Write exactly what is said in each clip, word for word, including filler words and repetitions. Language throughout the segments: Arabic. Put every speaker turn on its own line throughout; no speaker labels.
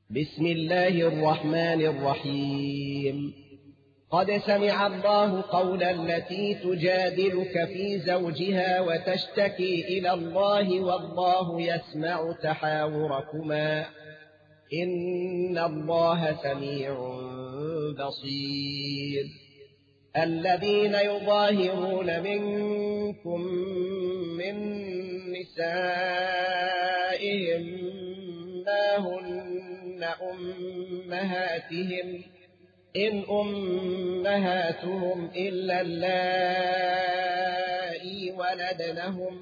بسم الله الرحمن الرحيم. قد سمع الله قول التي تجادلك في زوجها وتشتكي إلى الله والله يسمع تحاوركما إن الله سميع بصير. الذين يظاهرون منكم من نسائهم ما هن أمهاتهم إن أمهاتهم إلا اللائي ولدنهم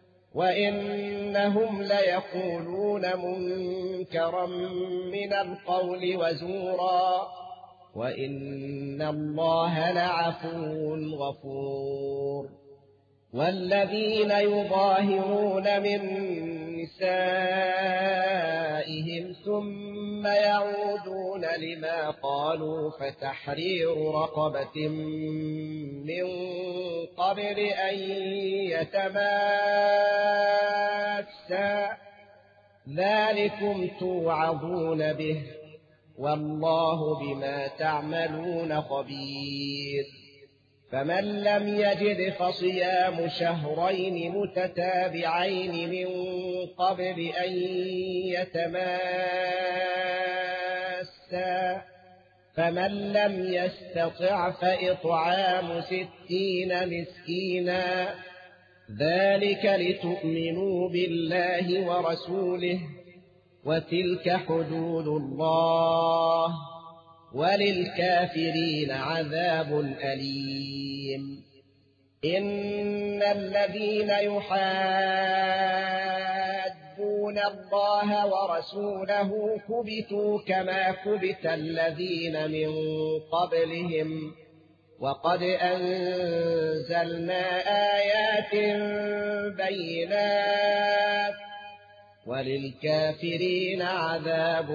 وإنهم ليقولون منكرا من القول وزورا وإن الله لعفو غفور. والذين يظاهرون من نسائهم ثم يعودون لما قالوا فتحرير رقبة من قبل أن يتماسا ذلكم توعظون به والله بما تعملون خبير. فمن لم يجد فصيام شهرين متتابعين من قبل أن يتماسا فمن لم يستطع فإطعام ستين مسكينا ذلك لتؤمنوا بالله ورسوله وتلك حدود الله وللكافرين عذاب أليم. إن الذين يحادون الله ورسوله كبتوا كما كبت الذين من قبلهم وقد أنزلنا آيات بينات وللكافرين عذاب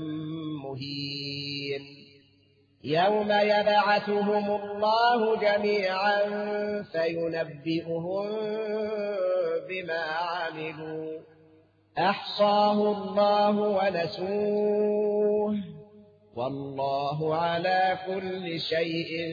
مهين. يوم يبعثهم الله جميعا فينبئهم بما عملوا أحصاه الله ونسوه والله على كل شيء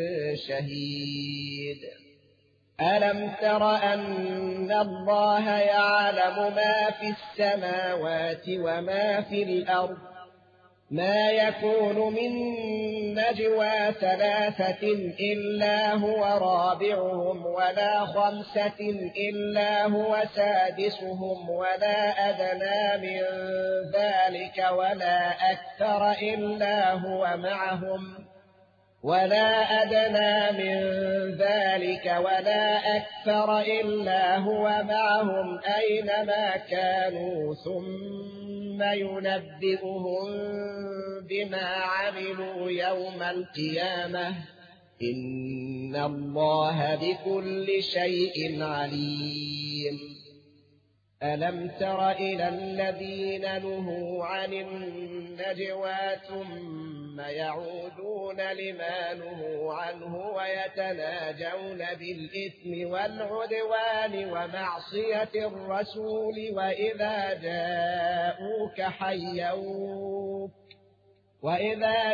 شهيد. ألم تر أن الله يعلم ما في السماوات وما في الأرض ما يكون من نجوى ثلاثة إلا هو رابعهم ولا خمسة إلا هو سادسهم ولا أدنى من ذلك ولا أكثر إلا هو معهم ولا أدنى من ذلك ولا أكثر إلا هو معهم أينما كانوا ثم ينبئهم بما عملوا يوم القيامة إن الله بكل شيء عليم. ألم تر إلى الذين نهوا عن النجوى ثم يعودون لما نهوا عنه ويتناجون بالإثم والعدوان ومعصية الرسول وإذا جاءوك حيوك وإذا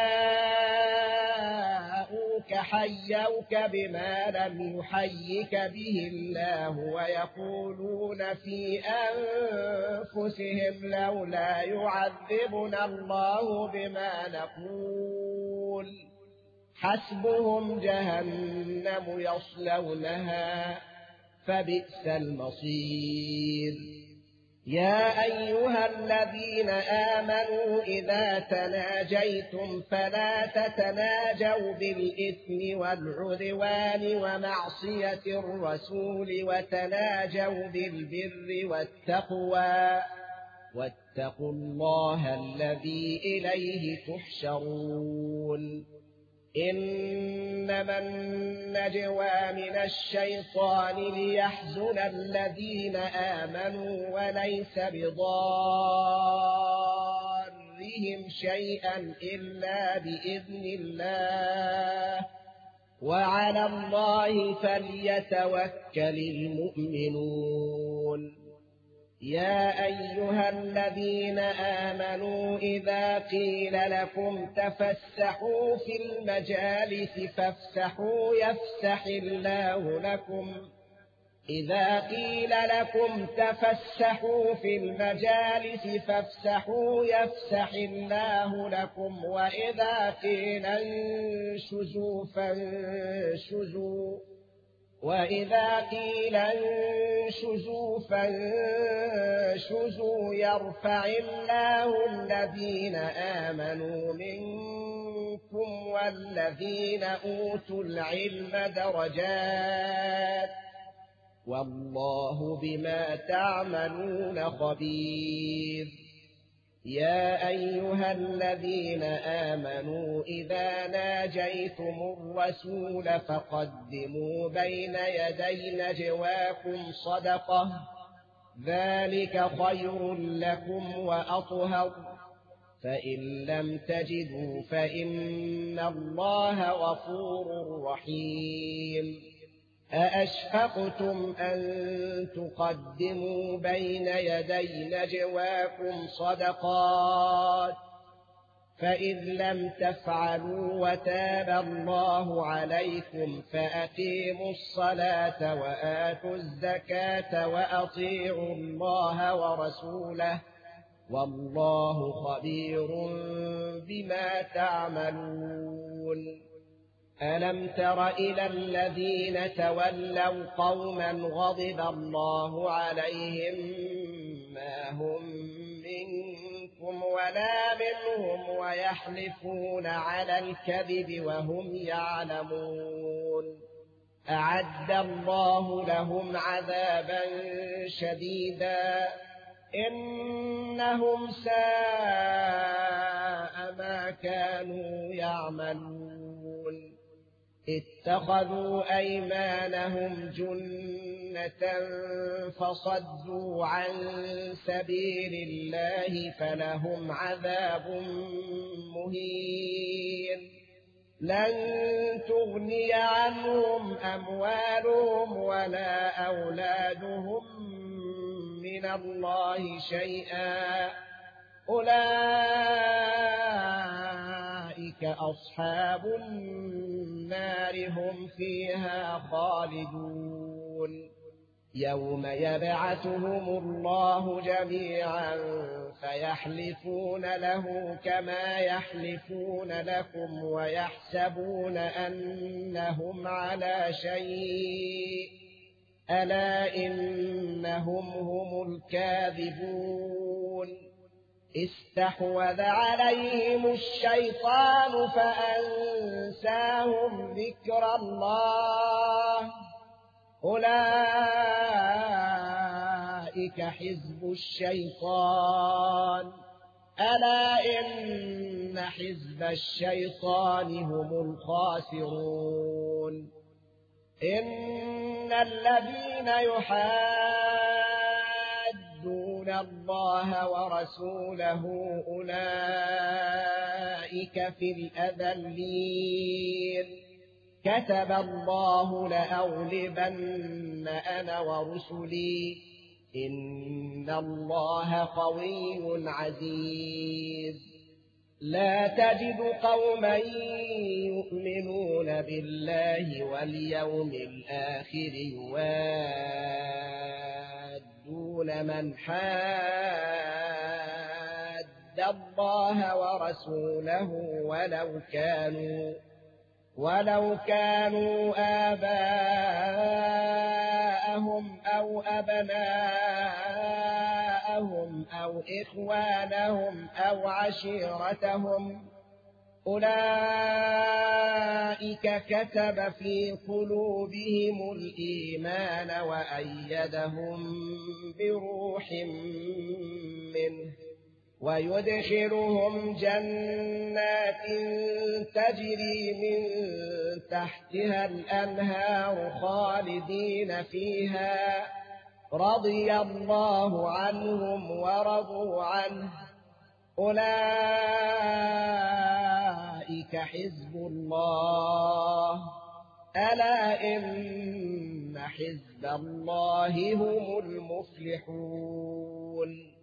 جاءوك حيوك بما لم يحيك به الله ويقولون في أنفسهم لولا يعذبنا الله بما نقول حسبهم جهنم يصلونها فبئس المصير. يا أيها الذين آمنوا إذا تناجيتم فلا تتناجوا بالإثم والعدوان ومعصية الرسول وتناجوا بالبر والتقوى واتقوا الله الذي إليه تحشرون. إنما النجوى من الشيطان ليحزن الذين آمنوا وليس بضارهم شيئا إلا بإذن الله وعلى الله فليتوكل المؤمنون. يا أيها الذين آمنوا إذا قيل لكم تفسحوا في المجالس فافسحوا يفسح الله لكم إذا قيل لكم تفسحوا في المجالس فافسحوا يفسح الله لكم وإذا قيل انشزوا فانشزوا وإذا قيل انشزوا فانشزوا يرفع الله الذين آمنوا منكم والذين أوتوا العلم درجات والله بما تعملون خبير يا أيها الذين آمنوا إذا ناجيتم الرسول فقدموا بين يدي نجواكم صدقة ذلك خير لكم وأطهر فإن لم تجدوا فإن الله غفور رحيم أأشفقتم أن تقدموا بين يدي نجواكم صدقات فإذ لم تفعلوا وتاب الله عليكم فأقيموا الصلاة وآتوا الزكاة وأطيعوا الله ورسوله والله خبير بما تعملون ألم تر إلى الذين تولوا قوما غضب الله عليهم ما هم منكم ولا منهم ويحلفون على الكذب وهم يعلمون أعد الله لهم عذابا شديدا إنهم ساء ما كانوا يعملون اتخذوا أيمانهم جنة فصدوا عن سبيل الله فلهم عذاب مهين لن تغني عنهم أموالهم ولا أولادهم من الله شيئا أولئك أصحاب النار هم فيها خالدون يوم يبعثهم الله جميعا فيحلفون له كما يحلفون لكم ويحسبون أنهم على شيء ألا إنهم هم الكاذبون استحوذ عليهم الشيطان فأنساهم ذكر الله أولئك حزب الشيطان ألا إن حزب الشيطان هم الخاسرون إن الذين يحادون الله ورسوله أولئك في الأذلين كتب الله لأغلبن أنا ورسلي إن الله قوي عزيز لا تجد قوما يؤمنون بالله واليوم الآخر يوادون من حاد الله ورسوله ولو كانوا ولو كانوا آباءهم أو أبناءهم أو إخوانهم أو عشيرتهم أولئك كتب في قلوبهم الإيمان وأيدهم بروح منه ويدخلهم جنات تجري من تحتها الأنهار خالدين فيها رضي الله عنهم ورضوا عنه أولئك حزب الله ألا إن حزب الله هم المفلحون